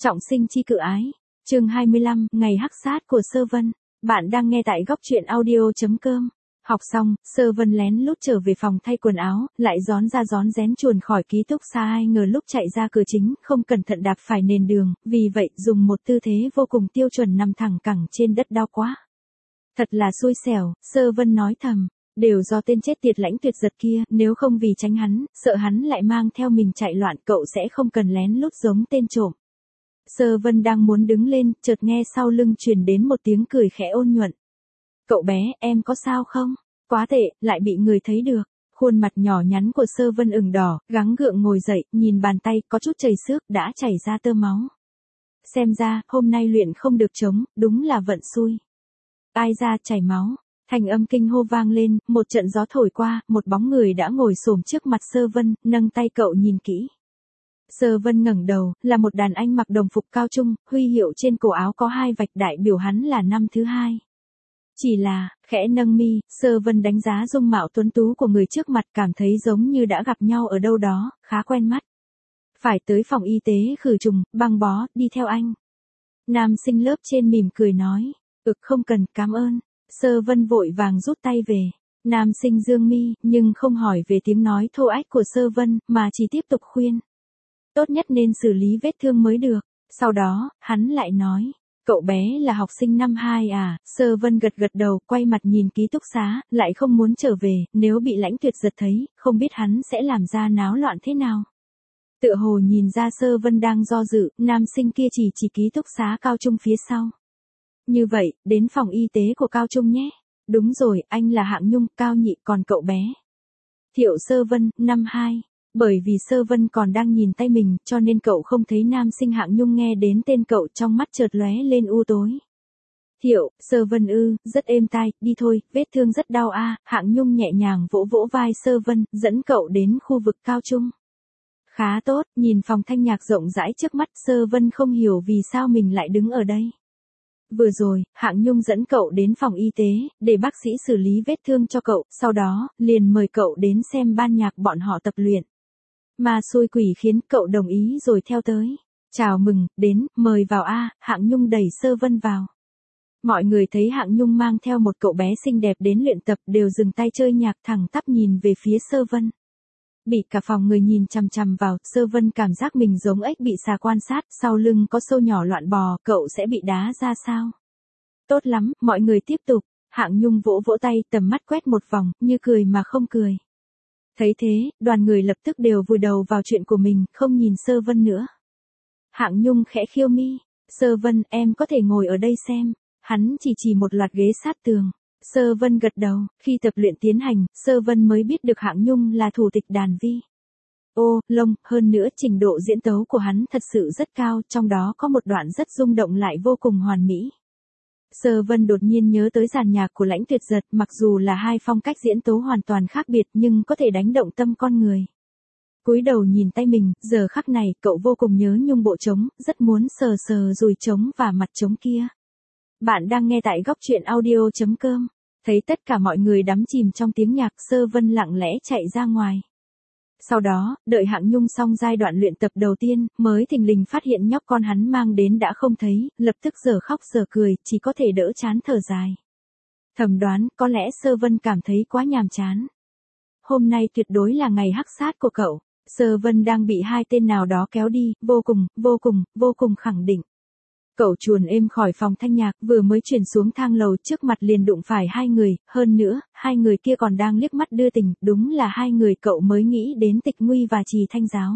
Trọng sinh chi cự ái. Chương 25, ngày hắc sát của Sơ Vân. Bạn đang nghe tại góc truyện audio.com. Học xong, Sơ Vân lén lút trở về phòng thay quần áo, lại rón rén chuồn khỏi ký túc xá, ai ngờ lúc chạy ra cửa chính, không cẩn thận đạp phải nền đường, vì vậy dùng một tư thế vô cùng tiêu chuẩn nằm thẳng cẳng trên đất, đau quá. Thật là xui xẻo, Sơ Vân nói thầm, đều do tên chết tiệt Lãnh Tuyệt Giật kia, nếu không vì tránh hắn, sợ hắn lại mang theo mình chạy loạn, cậu sẽ không cần lén lút giống tên trộm. Sơ Vân đang muốn đứng lên, chợt nghe sau lưng truyền đến một tiếng cười khẽ ôn nhuận. Cậu bé, em có sao không? Quá tệ, lại bị người thấy được. Khuôn mặt nhỏ nhắn của Sơ Vân ửng đỏ, gắng gượng ngồi dậy, nhìn bàn tay có chút chảy xước, đã chảy ra tơ máu. Xem ra, hôm nay luyện không được trống, đúng là vận xui. Ai ra chảy máu, thành âm kinh hô vang lên, một trận gió thổi qua, một bóng người đã ngồi xổm trước mặt Sơ Vân, nâng tay cậu nhìn kỹ. Sơ Vân ngẩng đầu, là một đàn anh mặc đồng phục cao trung, huy hiệu trên cổ áo có 2 vạch, đại biểu hắn là năm thứ 2. Chỉ là, khẽ nâng mi, Sơ Vân đánh giá dung mạo tuấn tú của người trước mặt, cảm thấy giống như đã gặp nhau ở đâu đó, khá quen mắt. Phải tới phòng y tế khử trùng, băng bó, đi theo anh. Nam sinh lớp trên mỉm cười nói, không cần, cảm ơn. Sơ Vân vội vàng rút tay về. Nam sinh dương mi, nhưng không hỏi về tiếng nói thô ách của Sơ Vân, mà chỉ tiếp tục khuyên. Tốt nhất nên xử lý vết thương mới được. Sau đó, hắn lại nói, cậu bé là học sinh năm 2 à? Sơ Vân gật đầu, quay mặt nhìn ký túc xá, lại không muốn trở về, nếu bị Lãnh Tuyệt Giật thấy, không biết hắn sẽ làm ra náo loạn thế nào. Tựa hồ nhìn ra Sơ Vân đang do dự, nam sinh kia chỉ ký túc xá cao trung phía sau. Như vậy, đến phòng y tế của cao trung nhé. Đúng rồi, anh là Hạng Nhung, Cao Nhị, còn cậu bé? Thiệu Sơ Vân, năm 2. Bởi vì Sơ Vân còn đang nhìn tay mình, cho nên cậu không thấy nam sinh Hạng Nhung, nghe đến tên cậu trong mắt chợt lóe lên u tối. Thiệu, Sơ Vân rất êm tai, đi thôi, vết thương rất đau a. Hạng Nhung nhẹ nhàng vỗ vỗ vai Sơ Vân, dẫn cậu đến khu vực cao trung. Khá tốt, nhìn phòng thanh nhạc rộng rãi trước mắt, Sơ Vân không hiểu vì sao mình lại đứng ở đây. Vừa rồi, Hạng Nhung dẫn cậu đến phòng y tế, để bác sĩ xử lý vết thương cho cậu, sau đó, liền mời cậu đến xem ban nhạc bọn họ tập luyện. Mà xui quỷ khiến cậu đồng ý rồi theo tới. Chào mừng, đến, mời vào a. Hạng Nhung đẩy Sơ Vân vào. Mọi người thấy Hạng Nhung mang theo một cậu bé xinh đẹp đến luyện tập, đều dừng tay chơi nhạc, thẳng tắp nhìn về phía Sơ Vân. Bị cả phòng người nhìn chằm chằm vào, Sơ Vân cảm giác mình giống ếch bị xà quan sát, sau lưng có sâu nhỏ loạn bò, cậu sẽ bị đá ra sao? Tốt lắm, mọi người tiếp tục. Hạng Nhung vỗ vỗ tay, tầm mắt quét một vòng, như cười mà không cười. Thấy thế, đoàn người lập tức đều vùi đầu vào chuyện của mình, không nhìn Sơ Vân nữa. Hạng Nhung khẽ khiêu mi, Sơ Vân, em có thể ngồi ở đây xem. Hắn chỉ một loạt ghế sát tường. Sơ Vân gật đầu, khi tập luyện tiến hành, Sơ Vân mới biết được Hạng Nhung là thủ tịch đàn vi. Hơn nữa trình độ diễn tấu của hắn thật sự rất cao, trong đó có một đoạn rất rung động lại vô cùng hoàn mỹ. Sơ Vân đột nhiên nhớ tới dàn nhạc của Lãnh Tuyệt Giật, mặc dù là hai phong cách diễn tấu hoàn toàn khác biệt nhưng có thể đánh động tâm con người. Cúi đầu nhìn tay mình, giờ khắc này, cậu vô cùng nhớ nhung bộ trống, rất muốn sờ dùi trống và mặt trống kia. Bạn đang nghe tại góc truyện audio.com. Thấy tất cả mọi người đắm chìm trong tiếng nhạc, Sơ Vân lặng lẽ chạy ra ngoài. Sau đó, đợi Hạng Nhung xong giai đoạn luyện tập đầu tiên, mới thình lình phát hiện nhóc con hắn mang đến đã không thấy, lập tức giờ khóc giờ cười, chỉ có thể đỡ chán thở dài. Thầm đoán, có lẽ Sơ Vân cảm thấy quá nhàm chán. Hôm nay tuyệt đối là ngày hắc sát của cậu. Sơ Vân đang bị hai tên nào đó kéo đi, vô cùng khẳng định. Cậu chuồn êm khỏi phòng thanh nhạc, vừa mới chuyển xuống thang lầu, trước mặt liền đụng phải hai người, hơn nữa, hai người kia còn đang liếc mắt đưa tình, đúng là hai người cậu mới nghĩ đến Tịch Nguy và Trì Thanh Giáo.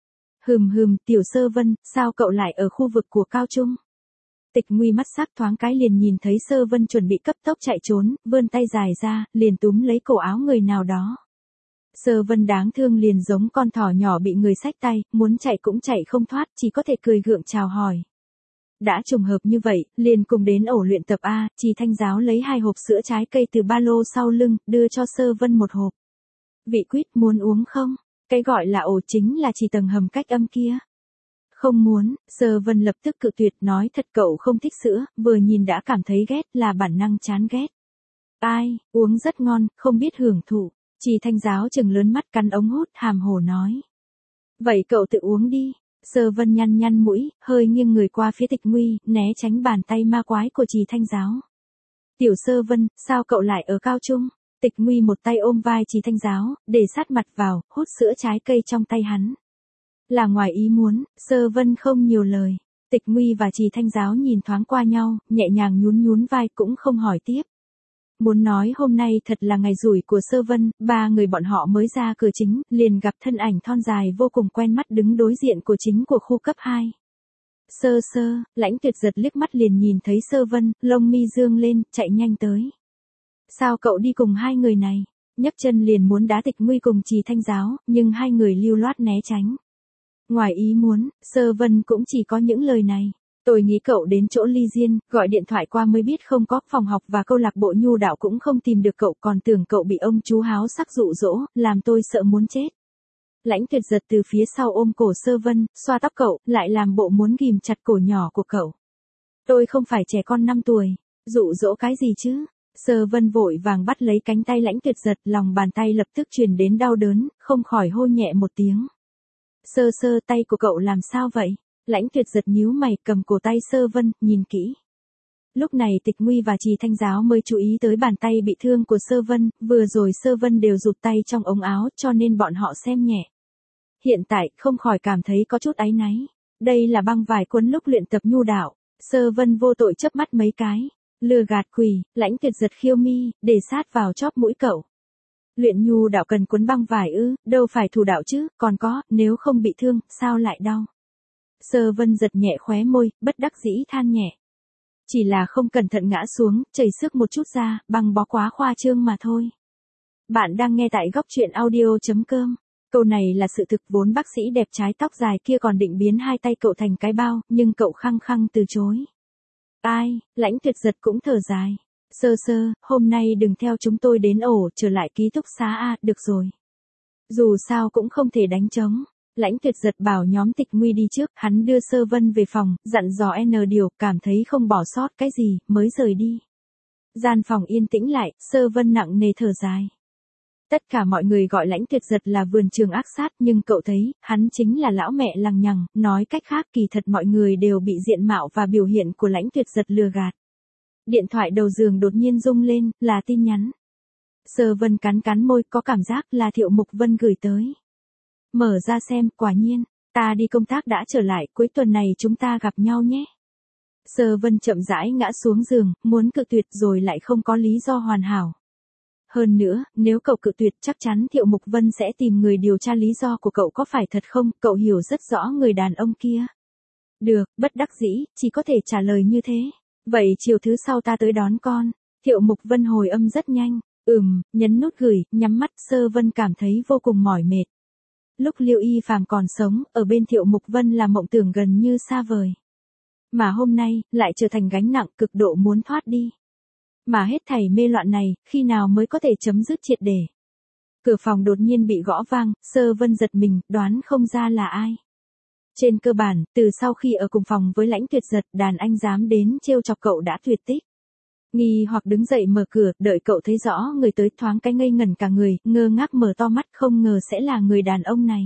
Tiểu Sơ Vân, sao cậu lại ở khu vực của cao trung? Tịch Nguy mắt sắc thoáng cái liền nhìn thấy Sơ Vân chuẩn bị cấp tốc chạy trốn, vươn tay dài ra, liền túm lấy cổ áo người nào đó. Sơ Vân đáng thương liền giống con thỏ nhỏ bị người xách tay, muốn chạy cũng chạy không thoát, chỉ có thể cười gượng chào hỏi. Đã trùng hợp như vậy, liền cùng đến ổ luyện tập A. Trì Thanh Giáo lấy 2 hộp sữa trái cây từ ba lô sau lưng, đưa cho Sơ Vân 1 hộp. Vị quýt, muốn uống không? Cái gọi là ổ chính là chỉ tầng hầm cách âm kia. Không muốn, Sơ Vân lập tức cự tuyệt, nói thật cậu không thích sữa, vừa nhìn đã cảm thấy ghét, là bản năng chán ghét. Ai, uống rất ngon, không biết hưởng thụ. Trì Thanh Giáo trừng lớn mắt, cắn ống hút, hàm hồ nói. Vậy cậu tự uống đi. Sơ Vân nhăn nhăn mũi, hơi nghiêng người qua phía Tịch Nguy, né tránh bàn tay ma quái của Trì Thanh Giáo. Tiểu Sơ Vân, sao cậu lại ở cao trung? Tịch Nguy một tay ôm vai Trì Thanh Giáo, để sát mặt vào, hút sữa trái cây trong tay hắn. Là ngoài ý muốn, Sơ Vân không nhiều lời. Tịch Nguy và Trì Thanh Giáo nhìn thoáng qua nhau, nhẹ nhàng nhún nhún vai cũng không hỏi tiếp. Muốn nói hôm nay thật là ngày rủi của Sơ Vân, ba người bọn họ mới ra cửa chính, liền gặp thân ảnh thon dài vô cùng quen mắt đứng đối diện của chính của khu cấp 2. Sơ Sơ, Lãnh Tuyệt giật liếc mắt liền nhìn thấy Sơ Vân, lông mi dương lên, chạy nhanh tới. Sao cậu đi cùng hai người này? Nhấc chân liền muốn đá Tịch Nguy cùng Trì Thanh Giáo, nhưng hai người lưu loát né tránh. Ngoài ý muốn, Sơ Vân cũng chỉ có những lời này. Tôi nghĩ cậu đến chỗ Ly Diên, gọi điện thoại qua mới biết không có phòng học và câu lạc bộ nhu đạo cũng không tìm được cậu, còn tưởng cậu bị ông chú háo sắc dụ dỗ, làm tôi sợ muốn chết. Lãnh Tuyệt giật từ phía sau ôm cổ Sơ Vân, xoa tóc cậu, lại làm bộ muốn ghìm chặt cổ nhỏ của cậu. Tôi không phải trẻ con 5 tuổi, dụ dỗ cái gì chứ? Sơ Vân vội vàng bắt lấy cánh tay Lãnh Tuyệt giật, lòng bàn tay lập tức truyền đến đau đớn, không khỏi hô nhẹ một tiếng. Sơ Sơ, tay của cậu làm sao vậy? Lãnh Tuyệt giật nhíu mày, cầm cổ tay Sơ Vân, nhìn kỹ. Lúc này Tịch Nguy và Trì Thanh Giáo mới chú ý tới bàn tay bị thương của Sơ Vân, vừa rồi Sơ Vân đều rụt tay trong ống áo cho nên bọn họ xem nhẹ. Hiện tại, không khỏi cảm thấy có chút áy náy. Đây là băng vải quấn lúc luyện tập nhu đạo. Sơ Vân vô tội chớp mắt mấy cái. Lừa gạt quỷ, Lãnh Tuyệt giật khiêu mi, để sát vào chóp mũi cậu. Luyện nhu đạo cần quấn băng vải ư, đâu phải thủ đạo chứ, còn có, nếu không bị thương, sao lại đau? Sơ Vân giật nhẹ khóe môi, bất đắc dĩ than nhẹ. Chỉ là không cẩn thận ngã xuống, chảy xước một chút ra, băng bó quá khoa trương mà thôi. Bạn đang nghe tại góc truyện audio.com. Câu này là sự thực, vốn bác sĩ đẹp trai tóc dài kia còn định biến hai tay cậu thành cái bao, nhưng cậu khăng khăng từ chối. Ai, Lãnh Tuyệt giật cũng thở dài. Sơ Sơ, hôm nay đừng theo chúng tôi đến ổ, trở lại ký túc xá a, được rồi. Dù sao cũng không thể đánh trống. Lãnh Tuyệt giật bảo nhóm Tịch Nguy đi trước, hắn đưa Sơ Vân về phòng, dặn dò N điều, cảm thấy không bỏ sót cái gì, mới rời đi. Gian phòng yên tĩnh lại, Sơ Vân nặng nề thở dài. Tất cả mọi người gọi Lãnh Tuyệt giật là vườn trường ác sát, nhưng cậu thấy, hắn chính là lão mẹ lằng nhằng, nói cách khác kỳ thật mọi người đều bị diện mạo và biểu hiện của Lãnh Tuyệt giật lừa gạt. Điện thoại đầu giường đột nhiên rung lên, là tin nhắn. Sơ Vân cắn cắn môi, có cảm giác là Thiệu Mục Vân gửi tới. Mở ra xem, quả nhiên, ta đi công tác đã trở lại, cuối tuần này chúng ta gặp nhau nhé. Sơ Vân chậm rãi ngã xuống giường, muốn cự tuyệt rồi lại không có lý do hoàn hảo. Hơn nữa, nếu cậu cự tuyệt chắc chắn Thiệu Mục Vân sẽ tìm người điều tra lý do của cậu có phải thật không, cậu hiểu rất rõ người đàn ông kia. Được, bất đắc dĩ, chỉ có thể trả lời như thế. Vậy chiều thứ sau ta tới đón con. Thiệu Mục Vân hồi âm rất nhanh. Nhấn nút gửi, nhắm mắt, Sơ Vân cảm thấy vô cùng mỏi mệt. Lúc Liêu Y Phàm còn sống, ở bên Thiệu Mục Vân là mộng tưởng gần như xa vời. Mà hôm nay, lại trở thành gánh nặng cực độ muốn thoát đi. Mà hết thảy mê loạn này, khi nào mới có thể chấm dứt triệt để. Cửa phòng đột nhiên bị gõ vang, Sơ Vân giật mình, đoán không ra là ai. Trên cơ bản, từ sau khi ở cùng phòng với Lãnh Tuyệt giật, đàn anh dám đến trêu chọc cậu đã tuyệt tích. Nghi hoặc đứng dậy mở cửa, đợi cậu thấy rõ người tới thoáng cái ngây ngẩn cả người, ngơ ngác mở to mắt không ngờ sẽ là người đàn ông này.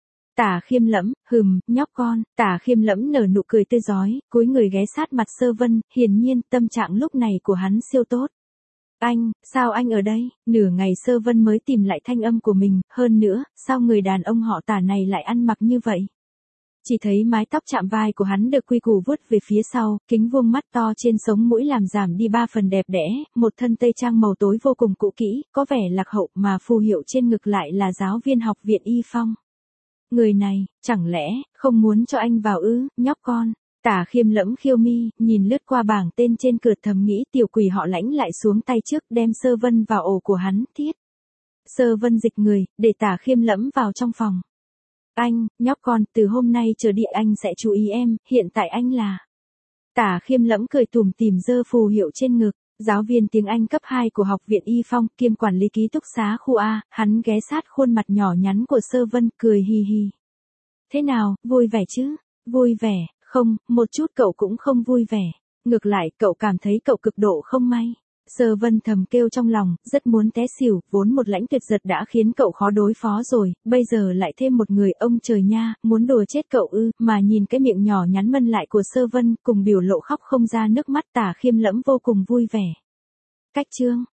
Tả Khiêm Lẫm, nhóc con, Tả Khiêm Lẫm nở nụ cười tươi rói, cúi người ghé sát mặt Sơ Vân, hiển nhiên tâm trạng lúc này của hắn siêu tốt. Anh, sao anh ở đây? Nửa ngày Sơ Vân mới tìm lại thanh âm của mình, hơn nữa, sao người đàn ông họ Tả này lại ăn mặc như vậy? Chỉ thấy mái tóc chạm vai của hắn được quy củ vuốt về phía sau, kính vuông mắt to trên sống mũi làm giảm đi 3 phần đẹp đẽ, một thân tây trang màu tối vô cùng cũ kỹ, có vẻ lạc hậu mà phù hiệu trên ngực lại là giáo viên học viện Y Phong. Người này, chẳng lẽ, không muốn cho anh vào ư, nhóc con. Tả Khiêm Lẫm khiêu mi, nhìn lướt qua bảng tên trên cửa thầm nghĩ tiểu quỷ họ Lãnh lại xuống tay trước đem Sơ Vân vào ổ của hắn, thiết. Sơ Vân dịch người, để Tả Khiêm Lẫm vào trong phòng. Anh, nhóc con, từ hôm nay trở đi anh sẽ chú ý em, hiện tại anh là. Tả Khiêm Lẫm cười tủm tỉm giơ phù hiệu trên ngực, giáo viên tiếng Anh cấp 2 của học viện Y Phong, kiêm quản lý ký túc xá khu A, hắn ghé sát khuôn mặt nhỏ nhắn của Sơ Vân, cười hì hì. Thế nào, vui vẻ chứ? Vui vẻ, không, một chút cậu cũng không vui vẻ. Ngược lại, cậu cảm thấy cậu cực độ không may. Sơ Vân thầm kêu trong lòng, rất muốn té xỉu, vốn một Lãnh Tuyệt Giật đã khiến cậu khó đối phó rồi, bây giờ lại thêm một người, ông trời nha, muốn đùa chết cậu ư, mà nhìn cái miệng nhỏ nhắn mân lại của Sơ Vân, cùng biểu lộ khóc không ra nước mắt, Tả Khiêm Lẫm vô cùng vui vẻ. Cách chương